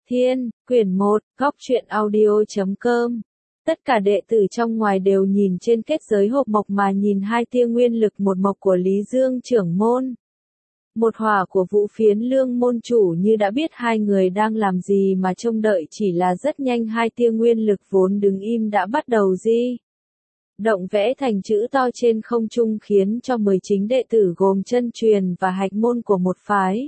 Thiên, quyển 1, góc truyện audio.com. Tất cả đệ tử trong ngoài đều nhìn trên kết giới hộp mộc mà nhìn hai tia nguyên lực, một mộc của Lý Dương trưởng môn, một hỏa của Vũ Phiến Lương môn chủ, như đã biết hai người đang làm gì mà trông đợi. Chỉ là rất nhanh hai tia nguyên lực vốn đứng im đã bắt đầu di động, vẽ thành chữ to trên không trung, khiến cho 10 chính đệ tử gồm chân truyền và hạch môn của một phái,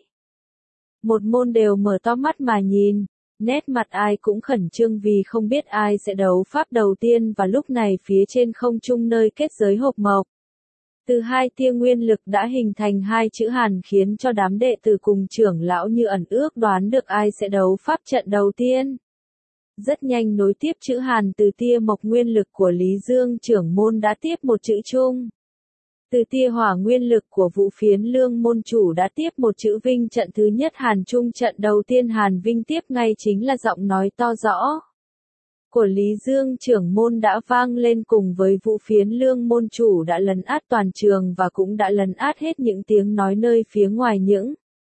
một môn đều mở to mắt mà nhìn. Nét mặt ai cũng khẩn trương vì không biết ai sẽ đấu pháp đầu tiên. Và lúc này phía trên không trung nơi kết giới hộp mộc, từ hai tia nguyên lực đã hình thành hai chữ Hàn, khiến cho đám đệ tử cùng trưởng lão như ẩn ước đoán được ai sẽ đấu pháp trận đầu tiên. Rất nhanh nối tiếp chữ Hàn, từ tia mộc nguyên lực của Lý Dương trưởng môn đã tiếp một chữ Trung. Từ tia hỏa nguyên lực của Vũ Phiến Lương môn chủ đã tiếp một chữ Vinh. Trận thứ nhất Hàn Trung, trận đầu tiên Hàn Vinh tiếp ngay chính là giọng nói to rõ của Lý Dương trưởng môn đã vang lên, cùng với Vũ Phiến Lương môn chủ đã lấn át toàn trường và cũng đã lấn át hết những tiếng nói nơi phía ngoài. Những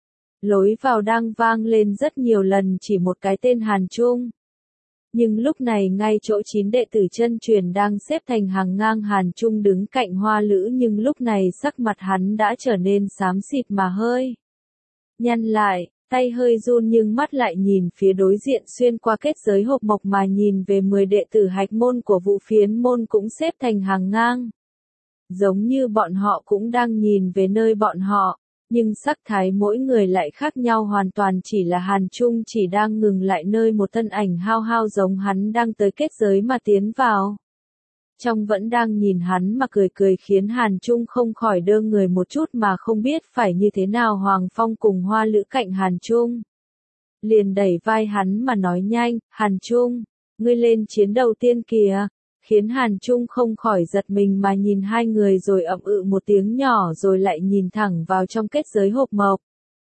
lối vào đang vang lên rất nhiều lần, chỉ một cái tên Hàn Trung. Nhưng lúc này ngay chỗ 9 đệ tử chân truyền đang xếp thành hàng ngang, Hàn Trung đứng cạnh Hoa Lữ, nhưng lúc này sắc mặt hắn đã trở nên xám xịt mà hơi nhăn lại, tay hơi run nhưng mắt lại nhìn phía đối diện xuyên qua kết giới hộp mộc mà nhìn về 10 đệ tử hạch môn của Vũ Phiến môn cũng xếp thành hàng ngang. Giống như bọn họ cũng đang nhìn về nơi bọn họ. Nhưng sắc thái mỗi người lại khác nhau hoàn toàn. Chỉ là Hàn Trung chỉ đang ngừng lại nơi một thân ảnh hao hao giống hắn đang tới kết giới mà tiến vào trong, vẫn đang nhìn hắn mà cười cười, khiến Hàn Trung không khỏi đơ người một chút mà không biết phải như thế nào. Hoàng Phong cùng Hoa Lữ cạnh Hàn Trung liền đẩy vai hắn mà nói nhanh, Hàn Trung, ngươi lên chiến đầu tiên kìa. Khiến Hàn Trung không khỏi giật mình mà nhìn hai người, rồi ậm ừ một tiếng nhỏ rồi lại nhìn thẳng vào trong kết giới hộp mộc.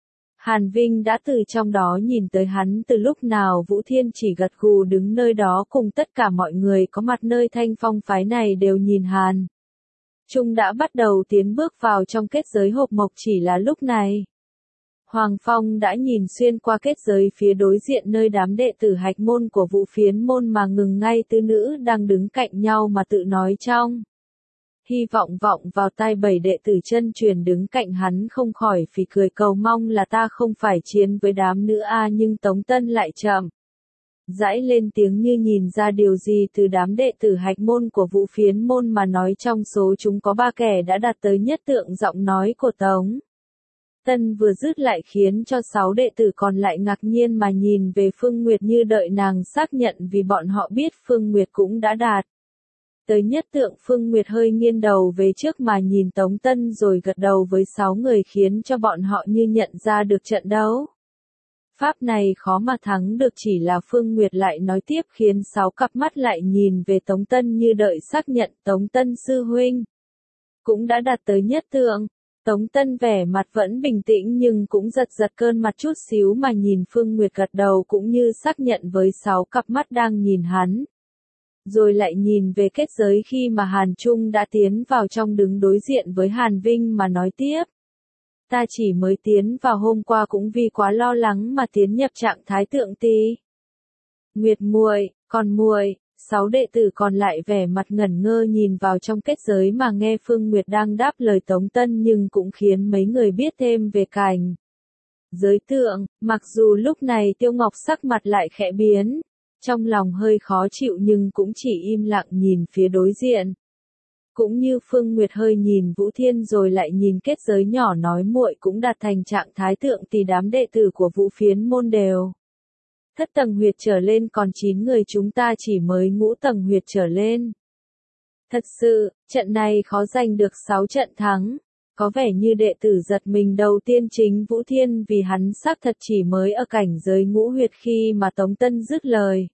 Hàn Vinh đã từ trong đó nhìn tới hắn từ lúc nào. Vũ Thiên chỉ gật gù đứng nơi đó, cùng tất cả mọi người có mặt nơi Thanh Phong phái này đều nhìn Hàn Trung đã bắt đầu tiến bước vào trong kết giới hộp mộc. Chỉ là lúc này Hoàng Phong đã nhìn xuyên qua kết giới phía đối diện nơi đám đệ tử hạch môn của Vũ Phiến môn mà ngừng ngay. Tứ nữ đang đứng cạnh nhau mà tự nói trong hy vọng vọng vào tai 7 đệ tử chân truyền đứng cạnh hắn, không khỏi phì cười cầu mong là ta không phải chiến với đám nữ a. Nhưng Tống Tân lại chậm rãi lên tiếng như nhìn ra điều gì từ đám đệ tử hạch môn của Vũ Phiến môn mà nói. Trong số chúng có 3 kẻ đã đạt tới nhất tượng. Giọng nói của Tống Tân vừa dứt lại khiến cho 6 đệ tử còn lại ngạc nhiên mà nhìn về Phương Nguyệt như đợi nàng xác nhận, vì bọn họ biết Phương Nguyệt cũng đã đạt tới nhất tượng. Phương Nguyệt hơi nghiêng đầu về trước mà nhìn Tống Tân rồi gật đầu với 6 người, khiến cho bọn họ như nhận ra được trận đấu pháp này khó mà thắng được. Chỉ là Phương Nguyệt lại nói tiếp, khiến 6 cặp mắt lại nhìn về Tống Tân như đợi xác nhận. Tống Tân sư huynh cũng đã đạt tới nhất tượng. Tống Tân vẻ mặt vẫn bình tĩnh nhưng cũng giật cơn mặt chút xíu mà nhìn Phương Nguyệt gật đầu cũng như xác nhận với 6 cặp mắt đang nhìn hắn. Rồi lại nhìn về kết giới khi mà Hàn Trung đã tiến vào trong, đứng đối diện với Hàn Vinh mà nói tiếp. Ta chỉ mới tiến vào hôm qua, cũng vì quá lo lắng mà tiến nhập trạng thái tượng tí. Nguyệt muội, còn muội. 6 đệ tử còn lại vẻ mặt ngẩn ngơ nhìn vào trong kết giới mà nghe Phương Nguyệt đang đáp lời Tống Tân, nhưng cũng khiến mấy người biết thêm về cảnh giới tượng. Mặc dù lúc này Tiêu Ngọc sắc mặt lại khẽ biến, trong lòng hơi khó chịu nhưng cũng chỉ im lặng nhìn phía đối diện. Cũng như Phương Nguyệt hơi nhìn Vũ Thiên rồi lại nhìn kết giới nhỏ, nói muội cũng đạt thành trạng thái tượng thì đám đệ tử của Vũ Phiến môn đều thất tầng huyệt trở lên, còn 9 người chúng ta chỉ mới ngũ tầng huyệt trở lên. Thật sự, trận này khó giành được 6 trận thắng. Có vẻ như đệ tử giật mình đầu tiên chính Vũ Thiên, vì hắn xác thật chỉ mới ở cảnh giới ngũ huyệt khi mà Tống Tân dứt lời.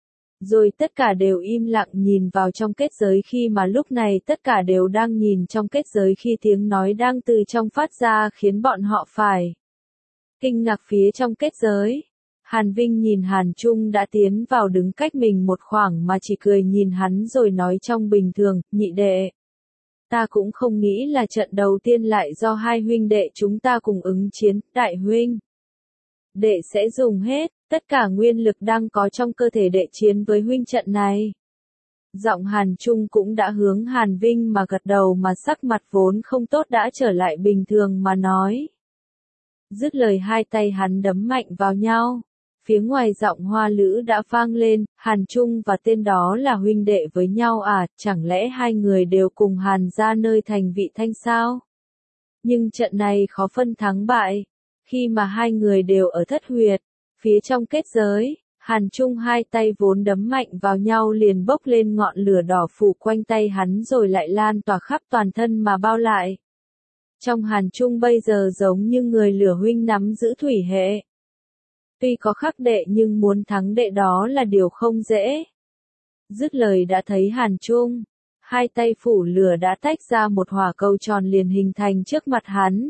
Rồi tất cả đều im lặng nhìn vào trong kết giới, khi mà lúc này tất cả đều đang nhìn trong kết giới khi tiếng nói đang từ trong phát ra, khiến bọn họ phải kinh ngạc. Phía trong kết giới, Hàn Vinh nhìn Hàn Trung đã tiến vào đứng cách mình một khoảng mà chỉ cười nhìn hắn rồi nói trong bình thường, nhị đệ. Ta cũng không nghĩ là trận đầu tiên lại do hai huynh đệ chúng ta cùng ứng chiến, đại huynh. Đệ sẽ dùng hết tất cả nguyên lực đang có trong cơ thể đệ chiến với huynh trận này. Giọng Hàn Trung cũng đã hướng Hàn Vinh mà gật đầu, mà sắc mặt vốn không tốt đã trở lại bình thường mà nói. Dứt lời hai tay hắn đấm mạnh vào nhau. Phía ngoài giọng Hoa Lữ đã vang lên, Hàn Trung và tên đó là huynh đệ với nhau à, chẳng lẽ hai người đều cùng Hàn ra nơi thành Vị Thanh sao? Nhưng trận này khó phân thắng bại, khi mà hai người đều ở thất huyệt, phía trong kết giới, Hàn Trung hai tay vốn đấm mạnh vào nhau liền bốc lên ngọn lửa đỏ phủ quanh tay hắn rồi lại lan tỏa khắp toàn thân mà bao lại. Trong Hàn Trung bây giờ giống như người lửa huynh nắm giữ thủy hệ. Tuy có khắc đệ nhưng muốn thắng đệ đó là điều không dễ. Dứt lời đã thấy Hàn Trung, hai tay phủ lửa đã tách ra một hỏa cầu tròn liền hình thành trước mặt hắn.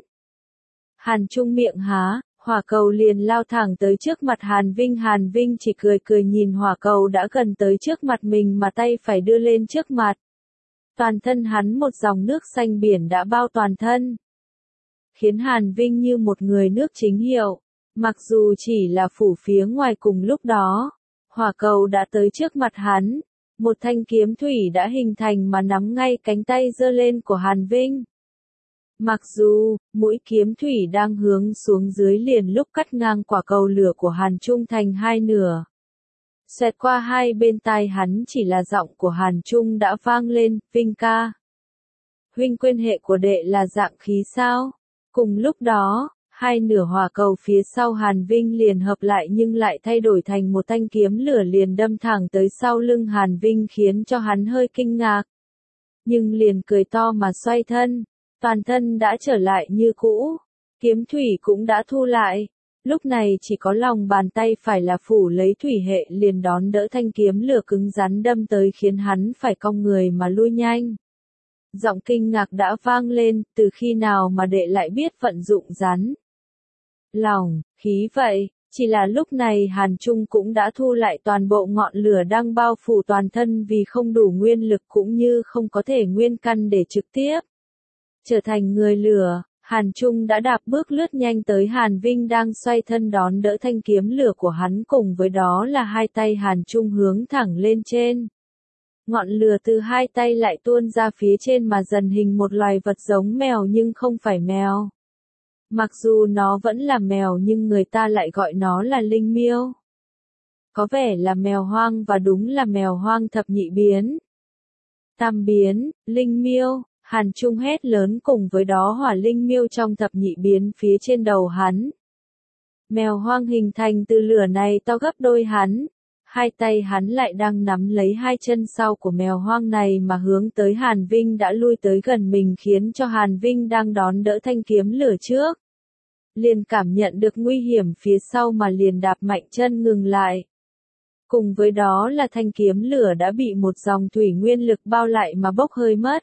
Hàn Trung miệng há, hỏa cầu liền lao thẳng tới trước mặt Hàn Vinh chỉ cười cười nhìn hỏa cầu đã gần tới trước mặt mình mà tay phải đưa lên trước mặt. Toàn thân hắn một dòng nước xanh biển đã bao toàn thân, khiến Hàn Vinh như một người nước chính hiệu. Mặc dù chỉ là phủ phía ngoài cùng lúc đó, hỏa cầu đã tới trước mặt hắn, một thanh kiếm thủy đã hình thành mà nắm ngay cánh tay giơ lên của Hàn Vinh. Mặc dù, mũi kiếm thủy đang hướng xuống dưới liền lúc cắt ngang quả cầu lửa của Hàn Trung thành hai nửa. Xẹt qua hai bên tai hắn chỉ là giọng của Hàn Trung đã vang lên, Vinh ca. Huynh quên hệ của đệ là dạng khí sao? Cùng lúc đó, hai nửa hỏa cầu phía sau Hàn Vinh liền hợp lại nhưng lại thay đổi thành một thanh kiếm lửa liền đâm thẳng tới sau lưng Hàn Vinh khiến cho hắn hơi kinh ngạc. Nhưng liền cười to mà xoay thân, toàn thân đã trở lại như cũ, kiếm thủy cũng đã thu lại. Lúc này chỉ có lòng bàn tay phải là phủ lấy thủy hệ liền đón đỡ thanh kiếm lửa cứng rắn đâm tới khiến hắn phải cong người mà lui nhanh. Giọng kinh ngạc đã vang lên, từ khi nào mà đệ lại biết vận dụng rắn lòng khí vậy? Chỉ là lúc này Hàn Trung cũng đã thu lại toàn bộ ngọn lửa đang bao phủ toàn thân vì không đủ nguyên lực cũng như không có thể nguyên căn để trực tiếp trở thành người lửa. Hàn Trung đã đạp bước lướt nhanh tới Hàn Vinh đang xoay thân đón đỡ thanh kiếm lửa của hắn, cùng với đó là hai tay Hàn Trung hướng thẳng lên trên. Ngọn lửa từ hai tay lại tuôn ra phía trên mà dần hình một loài vật giống mèo nhưng không phải mèo. Mặc dù nó vẫn là mèo nhưng người ta lại gọi nó là linh miêu. Có vẻ là mèo hoang và đúng là mèo hoang thập nhị biến. Tam biến, linh miêu. Hàn Trung hét lớn, cùng với đó hỏa linh miêu trong thập nhị biến phía trên đầu hắn. Mèo hoang hình thành từ lửa này to gấp đôi hắn. Hai tay hắn lại đang nắm lấy hai chân sau của mèo hoang này mà hướng tới Hàn Vinh đã lui tới gần mình khiến cho Hàn Vinh đang đón đỡ thanh kiếm lửa trước. Liền cảm nhận được nguy hiểm phía sau mà liền đạp mạnh chân ngừng lại. Cùng với đó là thanh kiếm lửa đã bị một dòng thủy nguyên lực bao lại mà bốc hơi mất.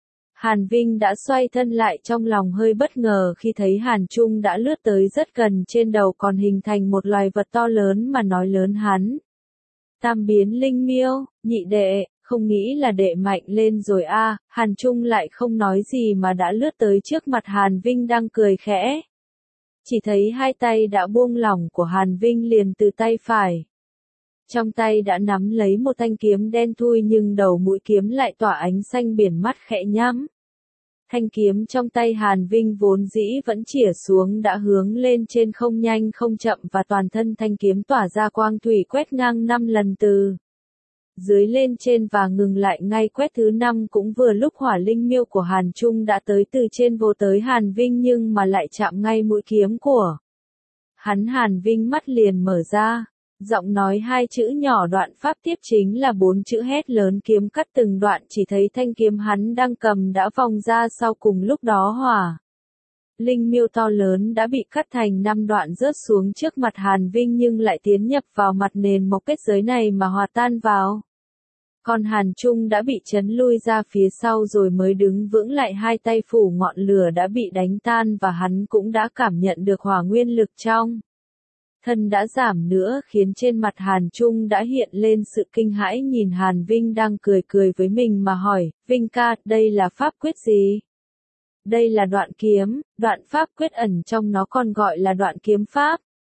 Hàn Vinh đã xoay thân lại trong lòng hơi bất ngờ khi thấy Hàn Trung đã lướt tới rất gần trên đầu còn hình thành một loài vật to lớn mà nói lớn hắn. Tam biến linh miêu, nhị đệ, không nghĩ là đệ mạnh lên rồi a. Hàn Trung lại không nói gì mà đã lướt tới trước mặt Hàn Vinh đang cười khẽ. Chỉ thấy hai tay đã buông lỏng của Hàn Vinh liền từ tay phải. Trong tay đã nắm lấy một thanh kiếm đen thui nhưng đầu mũi kiếm lại tỏa ánh xanh biển mắt khẽ nhắm. Thanh kiếm trong tay Hàn Vinh vốn dĩ vẫn chĩa xuống đã hướng lên trên không nhanh không chậm và toàn thân thanh kiếm tỏa ra quang thủy quét ngang 5 lần từ dưới lên trên và ngừng lại ngay quét thứ 5 cũng vừa lúc hỏa linh miêu của Hàn Trung đã tới từ trên vô tới Hàn Vinh nhưng mà lại chạm ngay mũi kiếm của hắn. Hàn Vinh mắt liền mở ra. Giọng nói hai chữ nhỏ đoạn pháp tiếp chính là 4 chữ hét lớn kiếm cắt từng đoạn, chỉ thấy thanh kiếm hắn đang cầm đã vòng ra sau cùng lúc đó hỏa linh miêu to lớn đã bị cắt thành 5 đoạn rớt xuống trước mặt Hàn Vinh nhưng lại tiến nhập vào mặt nền mộc kết giới này mà hòa tan vào. Còn Hàn Trung đã bị chấn lui ra phía sau rồi mới đứng vững lại, hai tay phủ ngọn lửa đã bị đánh tan và hắn cũng đã cảm nhận được hỏa nguyên lực trong thân đã giảm nữa khiến trên mặt Hàn Trung đã hiện lên sự kinh hãi nhìn Hàn Vinh đang cười cười với mình mà hỏi, Vinh ca, đây là pháp quyết gì? Đây là đoạn kiếm, đoạn pháp quyết ẩn trong nó còn gọi là đoạn kiếm pháp.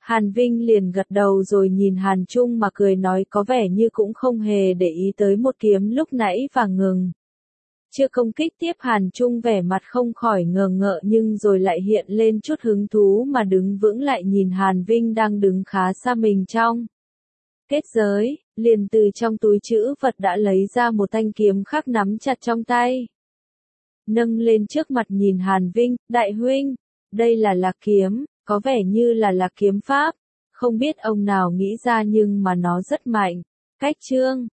Hàn Vinh liền gật đầu rồi nhìn Hàn Trung mà cười nói có vẻ như cũng không hề để ý tới một kiếm lúc nãy và ngừng. Chưa công kích tiếp Hàn Trung vẻ mặt không khỏi ngờ ngợ nhưng rồi lại hiện lên chút hứng thú mà đứng vững lại nhìn Hàn Vinh đang đứng khá xa mình trong kết giới, liền từ trong túi trữ vật đã lấy ra một thanh kiếm khác nắm chặt trong tay. Nâng lên trước mặt nhìn Hàn Vinh, đại huynh, đây là lạc kiếm, có vẻ như là lạc kiếm pháp, không biết ông nào nghĩ ra nhưng mà nó rất mạnh. Cách chương